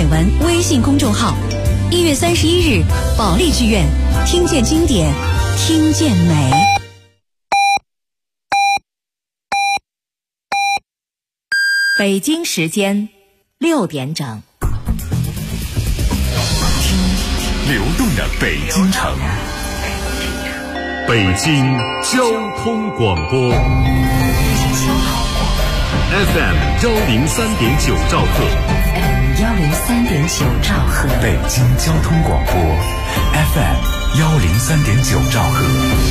文微信公众号。1月31日，保利剧院，听见经典，听见美。 北京时间6点整， 听流动的北京城，北京交通广播 FM 103.9兆赫 103.9兆赫， 北京交通广播 FM 103.9兆赫。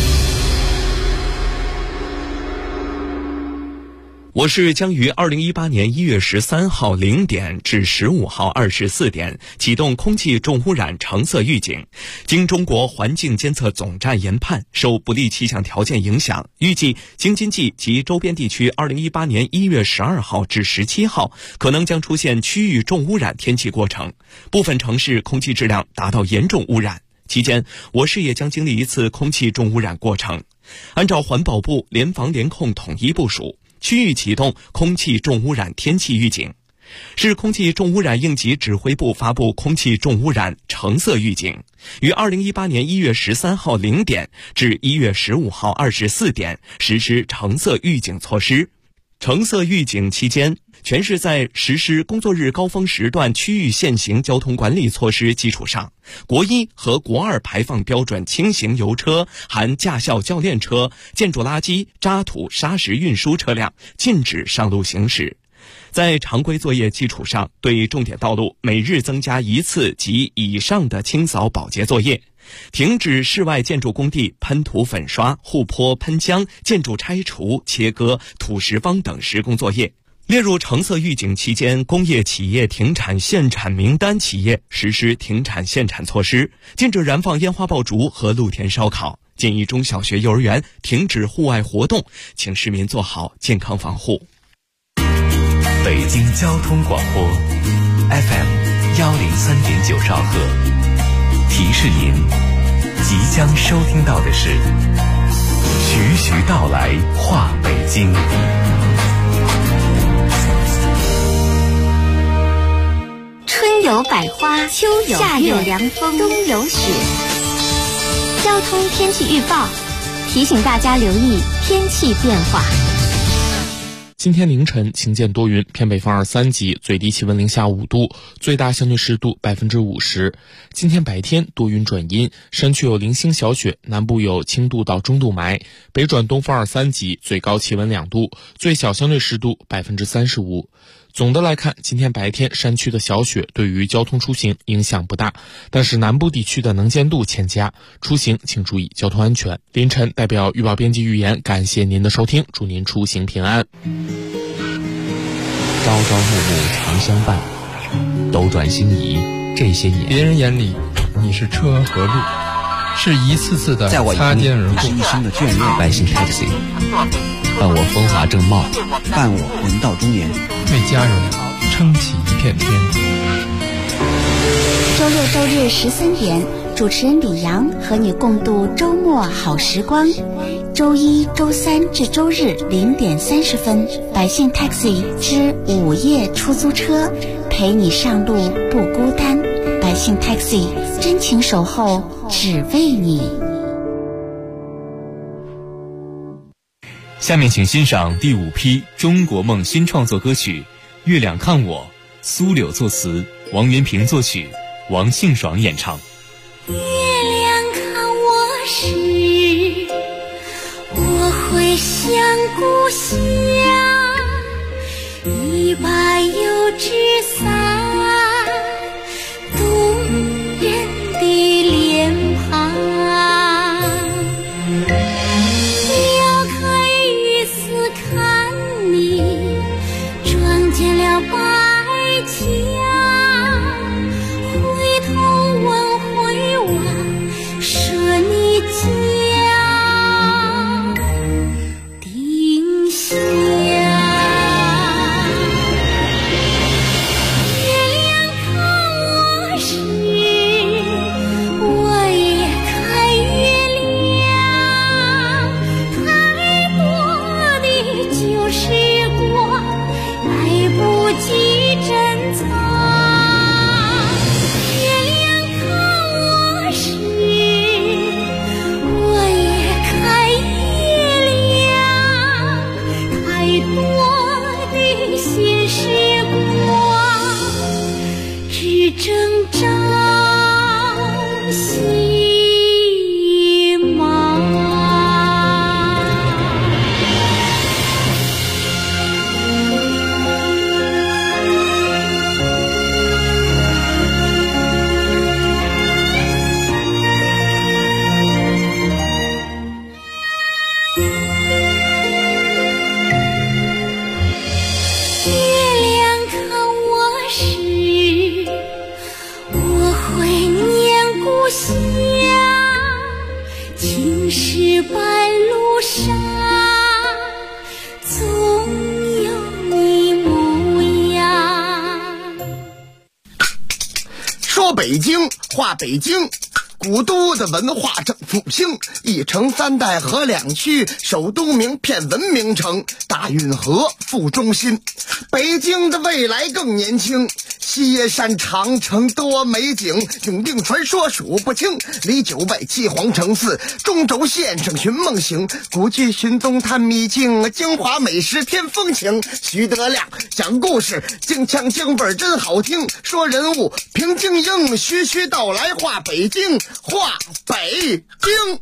我是将于2018年1月13号0点至15号24点启动空气重污染橙色预警。经中国环境监测总站研判，受不利气象条件影响，预计京津冀及周边地区2018年1月12号至17号可能将出现区域重污染天气过程，部分城市空气质量达到严重污染。期间，我市也将经历一次空气重污染过程。按照环保部联防联控统一部署，区域启动空气重污染天气预警。市空气重污染应急指挥部发布空气重污染橙色预警，于2018年1月13号0点至1月15号24点实施橙色预警措施。橙色预警期间，全市在实施工作日高峰时段区域限行交通管理措施基础上，国一和国二排放标准轻型油车含驾校教练车、建筑垃圾、渣土、砂石运输车辆禁止上路行驶。在常规作业基础上，对重点道路每日增加1次及以上的清扫保洁作业，停止室外建筑工地喷涂粉刷、护坡喷浆、建筑拆除、切割、土石方等施工作业。列入橙色预警期间工业企业停产限产名单企业实施停产限产措施，禁止燃放烟花爆竹和露天烧烤，建议中小学幼儿园停止户外活动，请市民做好健康防护。 北京交通广播 FM 103.9兆赫，提示您即将收听到的是徐徐道来话北京。 春有百花，秋有夏有凉风，冬有雪。交通天气预报提醒大家留意天气变化。 今天凌晨晴间多云，偏北风2、3级，最低气温零下5度，最大相对湿度50%。今天白天多云转阴，山区有零星小雪，南部有轻度到中度霾，北转东风2、3级，最高气温2度，最小相对湿度35%。总的来看，今天白天山区的小雪对于交通出行影响不大，但是南部地区的能见度欠佳，出行请注意交通安全。凌晨代表预报编辑预言，感谢您的收听，祝您出行平安。 朝朝暮暮常相伴，斗转星移这些年， 别人眼里你是车和路，是一次次的擦肩而过， 是一生的眷恋。百姓 taxi， 伴我风华正茂， 伴我魂到中年， 为家人撑起一片天。 周六周日13点，主持人李阳和你共度周末好时光。周一、周三至周日0点30分，百姓 taxi 之午夜出租车，陪你上路不孤单。百姓 taxi 真情守候，只为你。 下面请欣赏第5批中国梦新创作歌曲《月亮看我》，苏柳作词，王元平作曲，王信爽演唱。 月亮看我时，我会想故乡，一把油纸伞，动人的脸庞。撩开雨丝看你，撞见了白墙，回头问回望，说你家丁香。 征兆西吗？ 北京话北京，古都的文化正复兴，一城三代河两区，首都名片文明城，大运河副中心。北京的未来更年轻，西耶山长城多美景，永定传说数不清，离九拜七皇城寺，中轴线上寻梦行，古剧寻踪探秘境，京华美食添风情。徐德亮讲故事，京腔京味真好听，说人物评京英，徐徐道来话北京，话北京。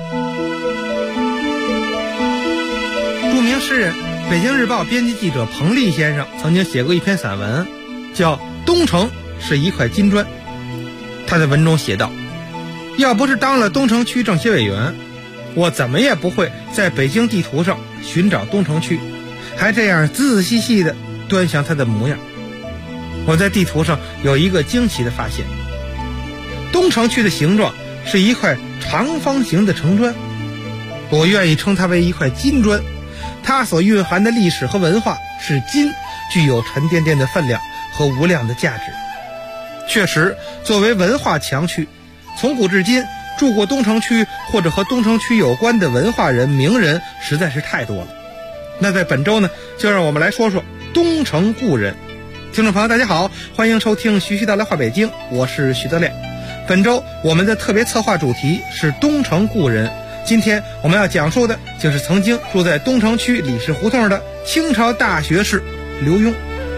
著名诗人北京日报编辑记者彭丽先生曾经写过一篇散文，叫《东城是一块金砖》。他在文中写道，要不是当了东城区政协委员，我怎么也不会在北京地图上寻找东城区，还这样仔仔细细地端详它的模样。我在地图上有一个惊奇的发现，东城区的形状是一块长方形的城砖，我愿意称它为一块金砖，它所蕴含的历史和文化是金，具有沉甸甸的分量和无量的价值。确实，作为文化强区，从古至今住过东城区或者和东城区有关的文化人名人实在是太多了。那在本周呢，就让我们来说说东城故人。听众朋友大家好，欢迎收听徐徐道来话北京，我是徐德亮。本周我们的特别策划主题是东城故人，今天我们要讲述的就是曾经住在东城区李氏胡同的清朝大学士刘墉。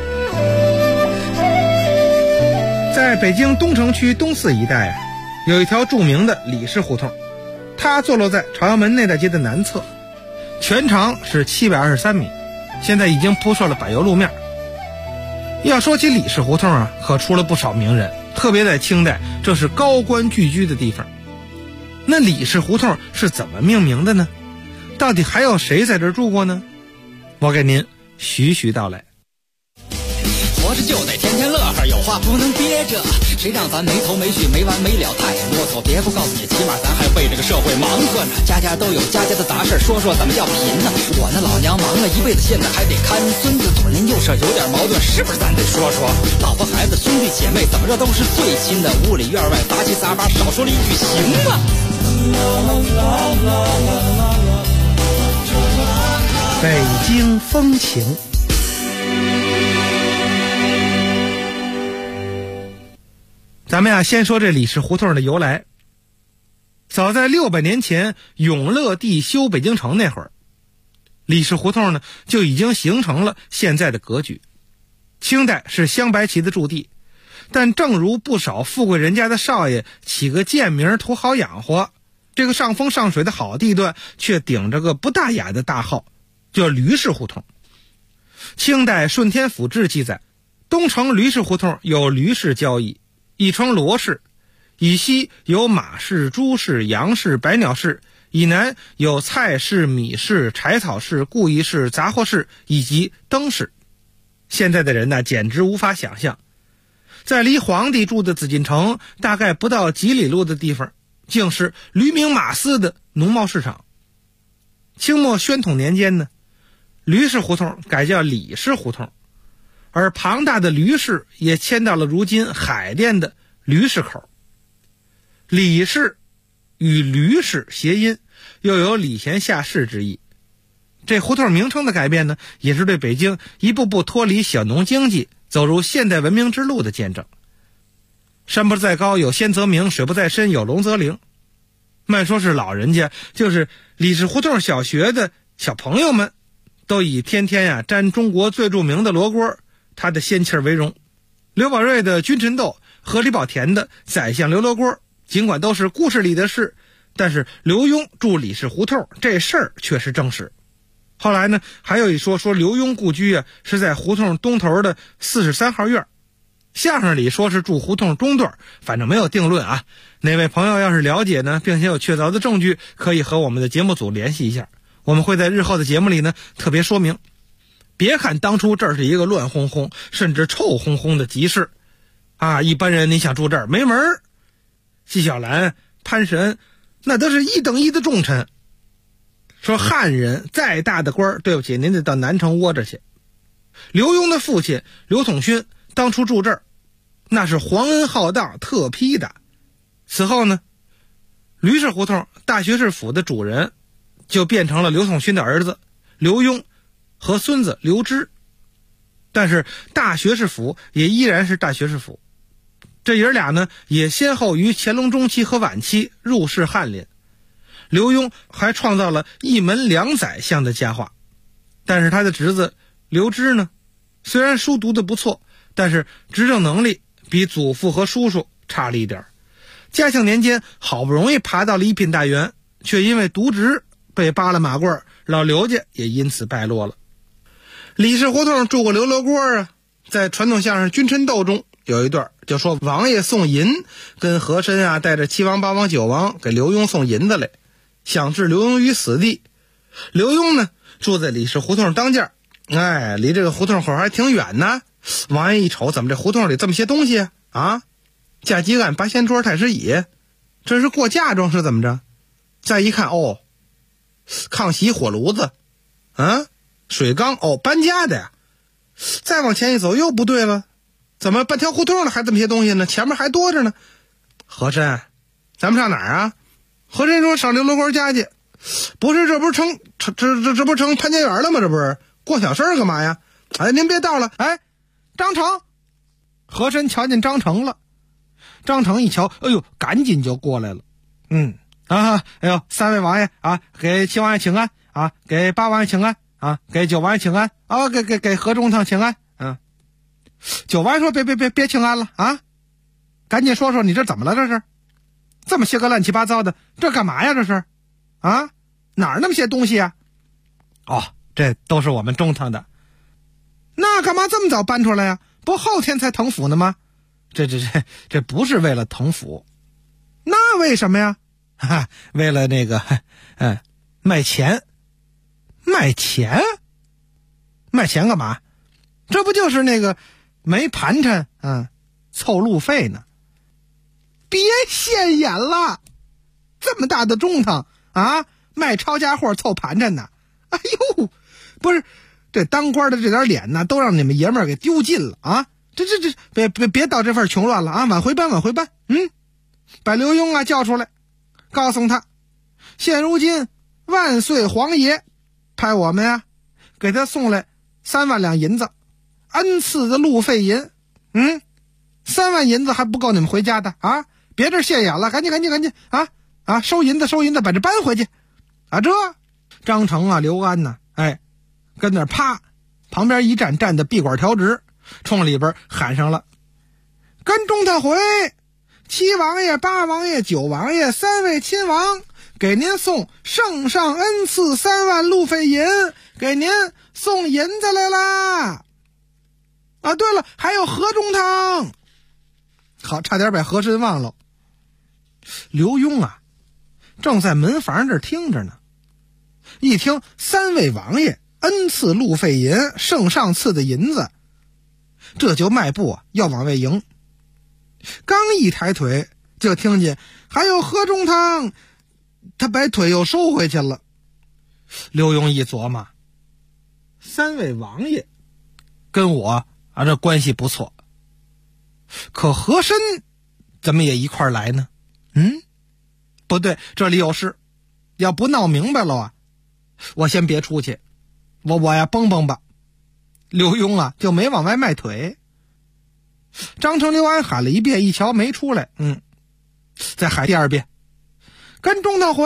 在北京东城区东四一带有一条著名的李氏胡同，它坐落在朝阳门内大街的南侧，全长是723米，现在已经铺设了柏油路面。要说起李氏胡同可出了不少名人，特别在清代，这是高官聚居的地方。那李氏胡同是怎么命名的呢？到底还有谁在这儿住过呢？我给您徐徐道来。 活着就得天天乐呵，有话不能憋着，谁让咱没头没绪没完没了太啰嗦，别不告诉你，起码咱还为这个社会忙活呢。家家都有家家的杂事，说说怎么叫贫呢？我那老娘忙了一辈子，现在还得看孙子，左邻右舍有点矛盾，是不是咱得说说？老婆孩子兄弟姐妹怎么着都是最亲的，屋里院外杂七杂八，少说了一句行吗？ 北京风情。咱们先说这李氏胡同的由来。早在600年前永乐帝修北京城那会儿，李氏胡同呢就已经形成了现在的格局。清代是镶白旗的驻地，但正如不少富贵人家的少爷起个贱名图好养活，这个上风上水的好地段却顶着个不大雅的大号，叫驴氏胡同。清代顺天府志记载，东城驴氏胡同有驴氏交易，亦称罗氏，以西有马氏、猪氏、羊氏、百鸟氏，以南有菜氏、米氏、柴草氏、故意氏、杂货氏以及灯氏。现在的人呢，简直无法想象，在离皇帝住的紫禁城大概不到几里路的地方，竟是驴鸣马嘶的农贸市场。清末宣统年间呢，驴氏胡同改叫李氏胡同，而庞大的驴市也迁到了如今海淀的驴市口。李氏与驴氏谐音，又有礼贤下士之意。这胡同名称的改变呢，也是对北京一步步脱离小农经济走入现代文明之路的见证。山不在高有仙则名，水不在深有龙则灵。慢说是老人家，就是李氏胡同小学的小朋友们都以天天沾中国最著名的罗锅他的仙气为荣。刘宝瑞的君臣斗和李保田的宰相刘罗锅，尽管都是故事里的事，但是刘墉住李氏胡同这事儿却是正史。后来呢，还有一说刘墉故居啊是在胡同东头的43号院，相声里说是住胡同中段，反正没有定论啊。哪位朋友要是了解呢，并且有确凿的证据，可以和我们的节目组联系一下，我们会在日后的节目里呢特别说明。别看当初这儿是一个乱哄哄甚至臭烘烘的集市啊，一般人你想住这儿没门儿。纪晓岚、潘世恩那都是一等一的重臣，说汉人再大的官，对不起，您得到南城窝着去。刘墉的父亲刘统勋当初住这儿，那是皇恩浩荡特批的。此后呢，吕氏胡同大学士府的主人就变成了刘统勋的儿子刘墉和孙子刘芝，但是大学士府也依然是大学士府。这爷俩呢，也先后于乾隆中期和晚期入仕翰林。刘墉还创造了一门2宰相的佳话，但是他的侄子刘芝呢，虽然书读得不错，但是执政能力比祖父和叔叔差了一点。嘉庆年间好不容易爬到了一品大员，却因为渎职被扒了马褂，老刘家也因此败落了。李氏胡同住过刘罗锅啊，在传统相声君臣斗中有一段就说王爷送银，跟和珅啊带着7王8王9王给刘墉送银子来，想置刘墉于死地。刘墉呢住在李氏胡同当间，离这个胡同口还挺远呢。王爷一瞅，怎么这胡同里这么些东西啊？架几案8仙桌太师椅，这是过嫁妆是怎么着？再一看，哦，炕席火炉子啊，水缸，哦，搬家的呀。再往前一走又不对了，怎么半条胡同了还这么些东西呢？前面还多着呢。和珅，咱们上哪儿啊？和珅说上刘罗锅家去。不是，这不是成潘家园了吗？这不是过小事干嘛呀？哎，您别到了。哎，张成。和珅瞧见张成了，张成一瞧，哎呦，赶紧就过来了。哎呦，3位王爷啊，给7王爷请安啊，给8王爷请安啊，给9王爷请安啊，给何中堂请安。9王爷说别请安了啊，赶紧说说你这怎么了？这是这么些个乱七八糟的，这干嘛呀？这是啊，哪儿那么些东西啊？哦，这都是我们中堂的。那干嘛这么早搬出来呀？不后天才腾府呢吗？这不是为了腾府，那为什么呀？为了那个卖钱。卖钱干嘛？这不就是那个没盘缠凑路费呢？别现眼了，这么大的中堂啊，卖抄家货凑盘缠呢？哎呦，不是，这当官的这点脸呢，都让你们爷们儿给丢尽了啊！这别到这份穷乱了啊！挽回班。把刘墉啊叫出来，告诉他，现如今万岁皇爷派我们啊给他送来3万两银子，恩赐的路费银。3万银子还不够你们回家的啊！别这现眼了，赶紧啊！收银子，把这搬回去啊！这张成啊、刘安呐，跟那啪旁边一站的闭馆调直，冲里边喊上了：“跟中堂回，7王爷、8王爷、9王爷3位亲王，给您送圣上恩赐3万路费银，给您送银子来啦！啊，对了，还有何中堂。”好，差点把和珅忘了。刘墉啊，正在门房这儿听着呢，一听3位王爷恩赐路费银，圣上赐的银子，这就迈步要往外迎。刚一抬腿，就听见还有何中堂，他把腿又收回去了。刘墉一琢磨，3位王爷跟我这关系不错，可和珅怎么也一块来呢？不对，这里有事，要不闹明白了啊，我先别出去，我呀蹦吧。刘墉啊就没往外迈腿。张成、刘安喊了一遍，一瞧没出来，再喊第2遍，跟中堂回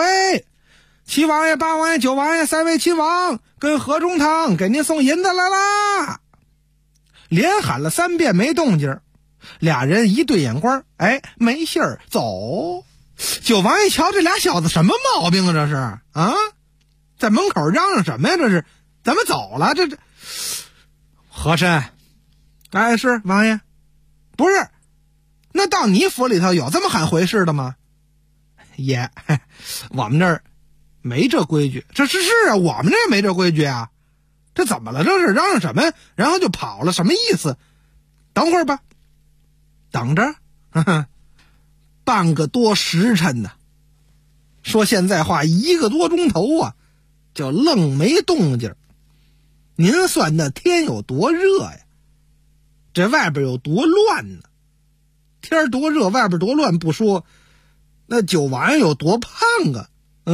，7王爷、8王爷、9王爷3位亲王，跟何中堂给您送银子来啦。连喊了3遍没动静， 俩人一对眼光，哎，没信儿，走。九王一瞧，这俩小子什么毛病啊？这是啊，在门口嚷嚷什么呀？这是咱们走了，这和珅，哎，是王爷，不是，那到你府里头有这么喊回事的吗？爷，我们这儿没这规矩。这是啊，我们这儿没这规矩啊。这怎么了？这是嚷嚷什么呀？然后就跑了，什么意思？等会儿吧，等着，呵呵，半个多时辰呢。说现在话，1个多钟头啊，就愣没动静。您算那天有多热呀？这外边有多乱呢？天多热，外边多乱不说，那九王爷有多胖啊？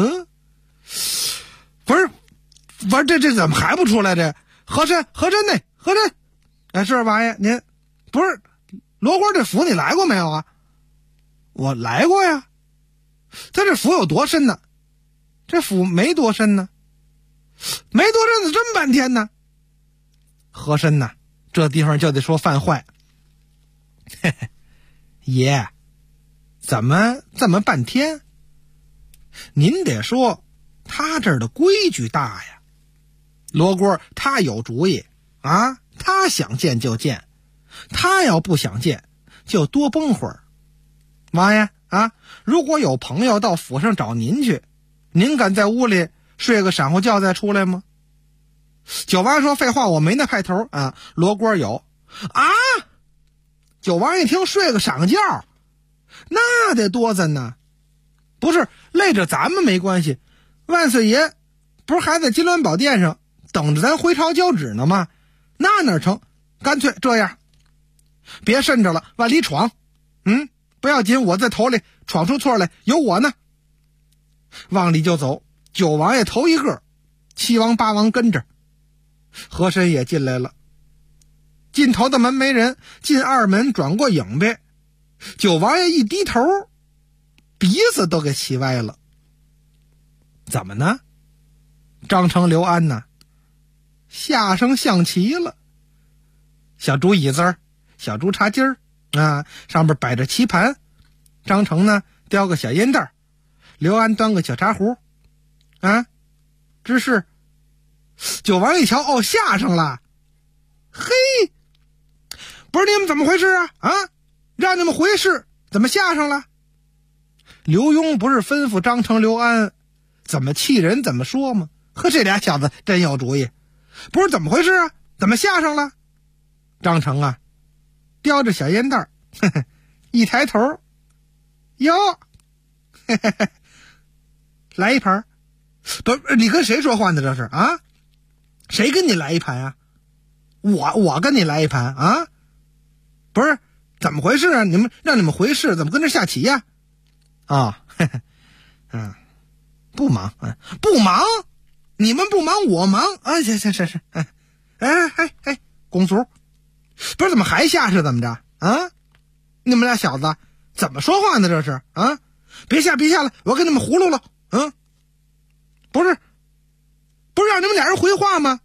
不是，这怎么还不出来？这和珅呢？和珅，哎，是王爷，您不是罗锅这府你来过没有啊？我来过呀。他这府有多深呢？这府没多深呢，没多深的这么半天呢。和珅呐，这地方就得说犯坏。嘿嘿，爷，怎么这么半天？您得说他这儿的规矩大呀。罗锅他有主意啊，他想见就见，他要不想见就多绷会儿。王爷啊，如果有朋友到府上找您去，您敢在屋里睡个闪呼觉再出来吗？九王爷说废话，我没那派头啊。罗锅有啊。九王爷一听睡个闪觉，那得多咱呢。不是累着咱们没关系，万岁爷不是还在金銮宝殿上等着咱回朝交旨呢吗？那哪成？干脆这样，别慎着了，往里闯。不要紧，我在头里，闯出错来有我呢。往里就走，九王爷头一个，7王8王跟着，和珅也进来了。进头的门没人，进2门转过影呗。九王爷一低头，鼻子都给气歪了。怎么呢？张成刘安呢，下生象棋了。小竹椅子儿，小竹茶几儿啊，上边摆着棋盘。张成呢叼个小烟袋，刘安端个小茶壶啊，只是九王一瞧，哦，下上了。嘿，不是你们怎么回事啊？啊，让你们回事，怎么下上了？刘墉不是吩咐张成刘安怎么气人怎么说吗？呵，这俩小子真有主意。不是怎么回事啊？怎么下上了？张成啊叼着小烟袋，呵呵，一抬头，哟，嘿嘿嘿，来一盘。不是你跟谁说话呢？这是啊？谁跟你来一盘啊？我跟你来一盘啊？不是怎么回事啊？让你们回事，怎么跟这下棋呀？啊，嘿嘿，不忙，不忙，你们不忙我忙啊！行，哎，公主，不是怎么还下是怎么着啊？你们俩小子怎么说话呢？这是啊？别下了，我给你们葫芦了。不是让你们俩人回话吗？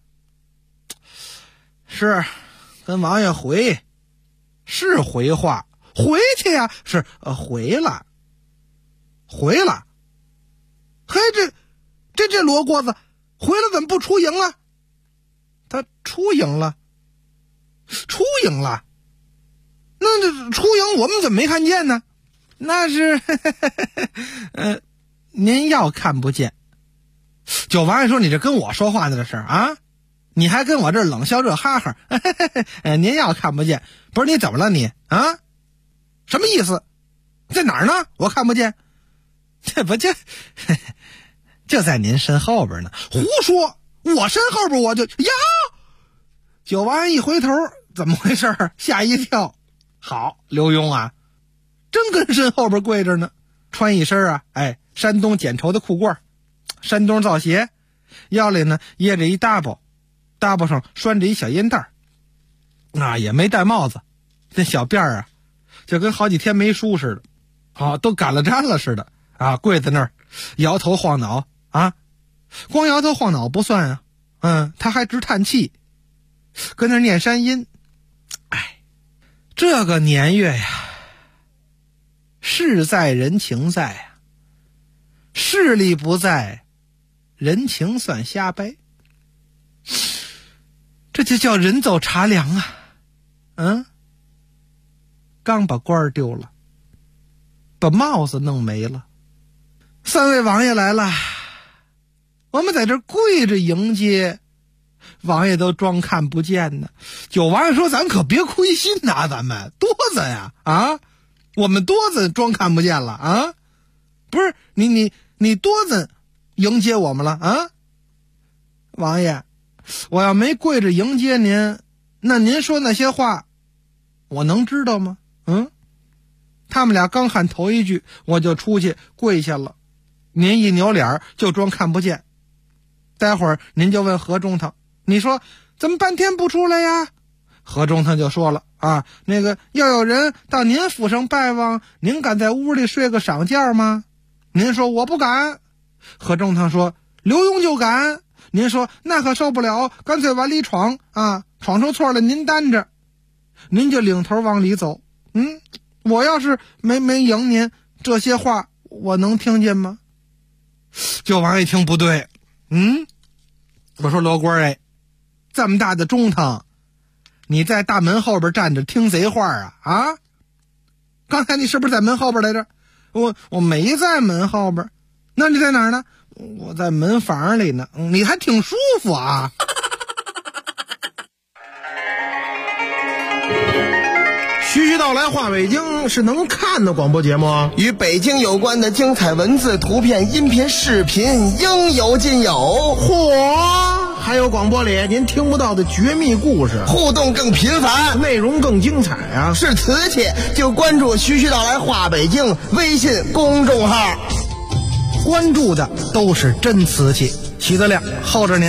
是跟王爷回，是回话，回去呀，是回了。嘿，这罗锅子回了怎么不出营了？他出营了，那这出营我们怎么没看见呢？那是您要看不见。九王爷说：“你这跟我说话呢，这是啊？你还跟我这冷笑热哈哈。您要看不见，不是你怎么了你啊？什么意思？在哪儿呢？我看不见。这不就在您身后边呢。胡说！我身后边我就呀！九王爷一回头，怎么回事？吓一跳。好，刘墉啊，真跟身后边跪着呢，穿一身山东剪绸的裤褂，山东造鞋，腰里呢掖着一搭包，搭包上拴着一小烟袋，也没戴帽子，这小辫儿就跟好几天没梳似的，都赶了粘了似的跪在那儿摇头晃脑光摇头晃脑不算他还直叹气，跟那儿念山音。 这个年月呀，事在人情在呀，势力不在，人情算瞎掰。这就叫人走茶凉啊！刚把官丢了，把帽子弄没了。3位王爷来了，我们在这跪着迎接，王爷都装看不见呢。九王爷说：“咱可别亏心呐，咱们多子呀啊！我们多子装看不见了啊！不是你多子迎接我们了啊？王爷，我要没跪着迎接您，那您说那些话，我能知道吗？他们俩刚喊头一句，我就出去跪下了。您一扭脸就装看不见。待会儿您就问何中堂，你说怎么半天不出来呀？何中堂就说了啊，那个要有人到您府上拜望，您敢在屋里睡个晌觉吗？您说我不敢。何中堂说刘墉就敢。您说那可受不了，干脆往里闯啊！闯出错了您担着，您就领头往里走。我要是没迎您，这些话我能听见吗？九王一听不对，我说罗官这么大的中堂，你在大门后边站着听贼话啊？刚才你是不是在门后边来着？我没在门后边，那你在哪儿呢？我在门房里呢。你还挺舒服啊。 徐徐道来话北京是能看的广播节目， 与北京有关的精彩文字、图片、音频、视频应有尽有。 嚯，还有广播里您听不到的绝密故事， 互动更频繁， 内容更精彩啊！ 是瓷器就关注徐徐道来话北京微信公众号， 关注的都是真瓷器。徐德亮候着您。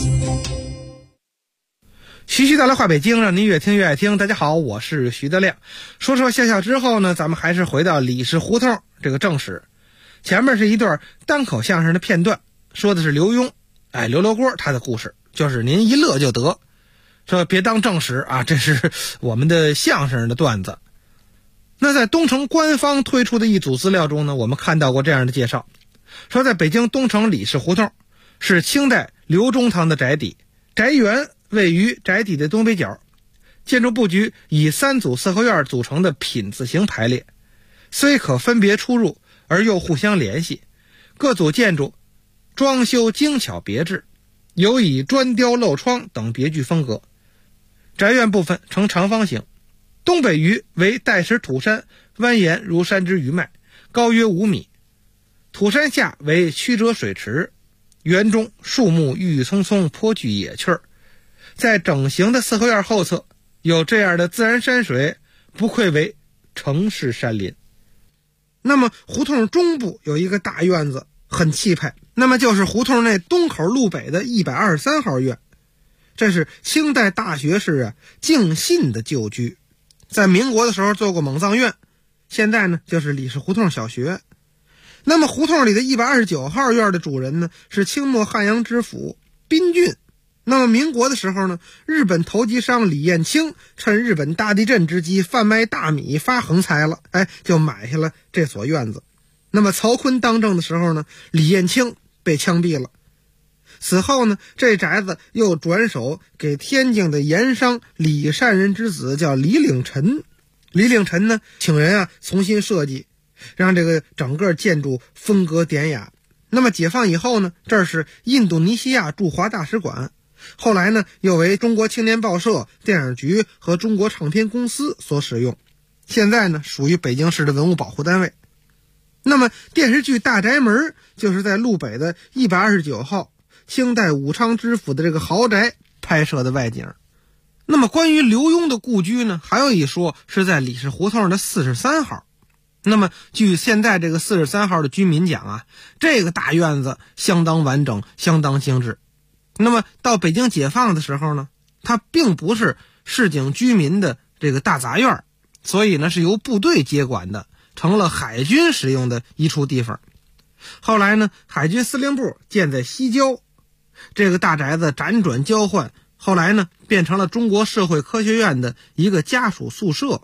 徐徐道来话北京，让您越听越爱听。大家好，我是徐德亮。说笑笑之后呢，咱们还是回到李氏胡同这个正史。前面是一段单口相声的片段，说的是刘墉，刘锅他的故事，就是您一乐就得，说别当正史啊，这是我们的相声的段子。那在东城官方推出的一组资料中呢，我们看到过这样的介绍，说在北京东城李氏胡同是清代刘中堂的宅邸，宅园位于宅邸的东北角，建筑布局以3组四合院组成的品字形排列，虽可分别出入，而又互相联系。各组建筑装修精巧别致，有以砖雕镂窗等别具风格。宅院部分呈长方形，东北隅为带石土山，蜿蜒如山之余脉，高约5米。土山下为曲折水池，园中树木郁郁葱葱，颇具野趣儿。在整形的四合院后侧有这样的自然山水，不愧为城市山林。那么胡同中部有一个大院子，很气派，那么就是胡同内东口路北的123号院，这是清代大学士敬信的旧居，在民国的时候做过蒙藏院，现在呢就是李氏胡同小学。那么胡同里的129号院的主人呢是清末汉阳知府宾俊。那么民国的时候呢，日本投机商李彦清趁日本大地震之机贩卖大米发横财了，就买下了这所院子。那么曹锟当政的时候呢，李彦清被枪毙了。此后呢，这宅子又转手给天津的盐商李善人之子叫李领臣。李领臣呢，请人重新设计，让这个整个建筑风格典雅。那么解放以后呢，这是印度尼西亚驻华大使馆。后来呢，又为中国青年报社、电影局和中国唱片公司所使用。现在呢，属于北京市的文物保护单位。那么电视剧《大宅门》就是在路北的129号清代武昌知府的这个豪宅拍摄的外景。那么关于刘墉的故居呢，还有一说是在李氏胡同的43号。那么据现在这个43号的居民讲这个大院子相当完整，相当精致。那么到北京解放的时候呢，它并不是市井居民的这个大杂院，所以呢是由部队接管的，成了海军使用的一处地方。后来呢，海军司令部建在西郊，这个大宅子辗转交换，后来呢变成了中国社会科学院的一个家属宿舍。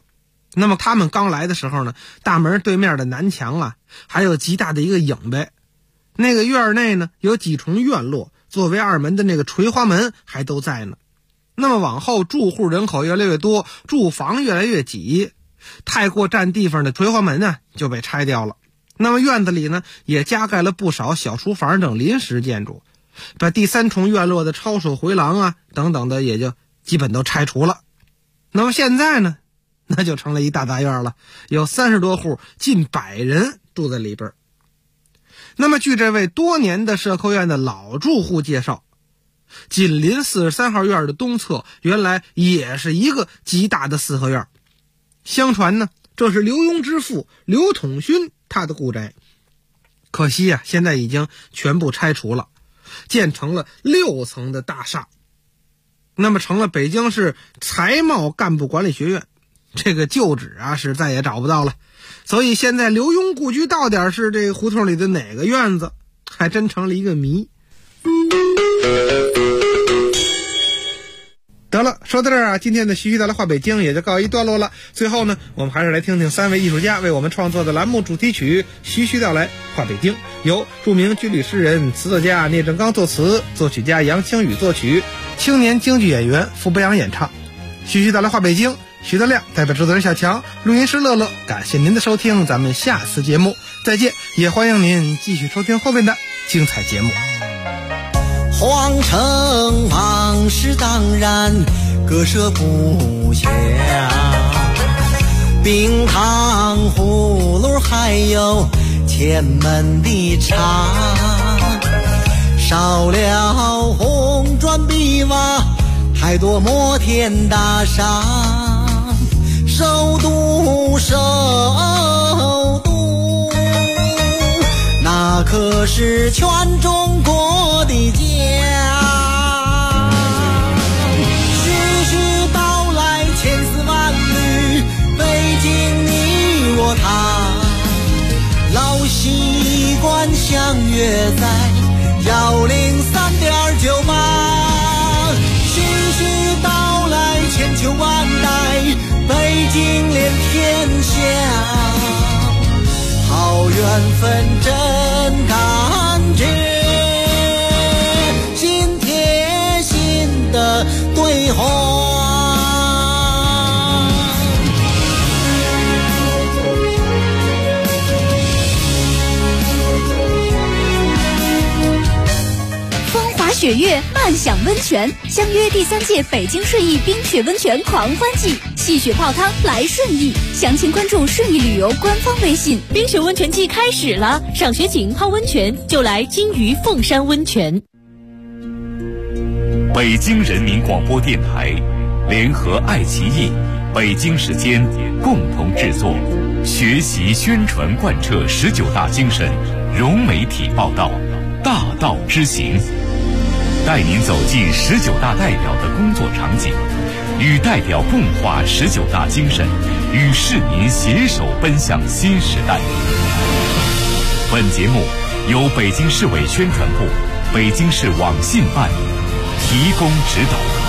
那么他们刚来的时候呢，大门对面的南墙啊，还有极大的一个影呗。那个院内呢，有几重院落，作为二门的那个垂花门还都在呢。那么往后住户人口越来越多，住房越来越挤，太过占地方的垂花门呢就被拆掉了。那么院子里呢也加盖了不少小厨房等临时建筑，把第三重院落的抄手回廊啊等等的也就基本都拆除了。那么现在呢，那就成了一大杂院了，有30多户，近100人住在里边。那么据这位多年的社科院的老住户介绍，紧邻43号院的东侧原来也是一个极大的四合院，相传呢这是刘墉之父刘统勋他的故宅，可惜啊现在已经全部拆除了，建成了6层的大厦，那么成了北京市财贸干部管理学院，这个旧址啊是再也找不到了。所以现在刘墉故居到底是这个胡同里的哪个院子，还真成了一个谜。得了，说到这儿啊，今天的徐徐道来话北京也就告一段落了。最后呢，我们还是来听听3位艺术家为我们创作的栏目主题曲《徐徐道来话北京》，由著名军旅诗人、词作家聂政刚作词，作曲家杨清宇作曲，青年京剧演员傅博阳演唱。徐徐道来话北京，徐德亮代表制作人小强，录音师乐乐，感谢您的收听，咱们下次节目再见，也欢迎您继续收听后面的精彩节目。 皇城往事当然割舍不下，冰糖葫芦还有前门的茶，少了红砖碧瓦，太多摩天大厦，首都首都，那可是全中国的家。徐徐道来千丝万缕，北京你我他，老习惯相约在103.98。徐徐道来千秋万代，北京连天下，好缘分真感觉，心贴心的对话。 雪月漫享温泉，相约第3届北京顺义冰雪温泉狂欢季，戏雪泡汤来顺义，详情关注顺义旅游官方微信。 冰雪温泉季开始了，赏雪景泡温泉就来金鱼凤山温泉。 北京人民广播电台联合爱奇艺、北京时间共同制作，学习宣传贯彻19大精神，融媒体报道，大道之行，带您走进19大代表的工作场景，与代表共话19大精神，与市民携手奔向新时代。本节目由北京市委宣传部、北京市网信办提供指导。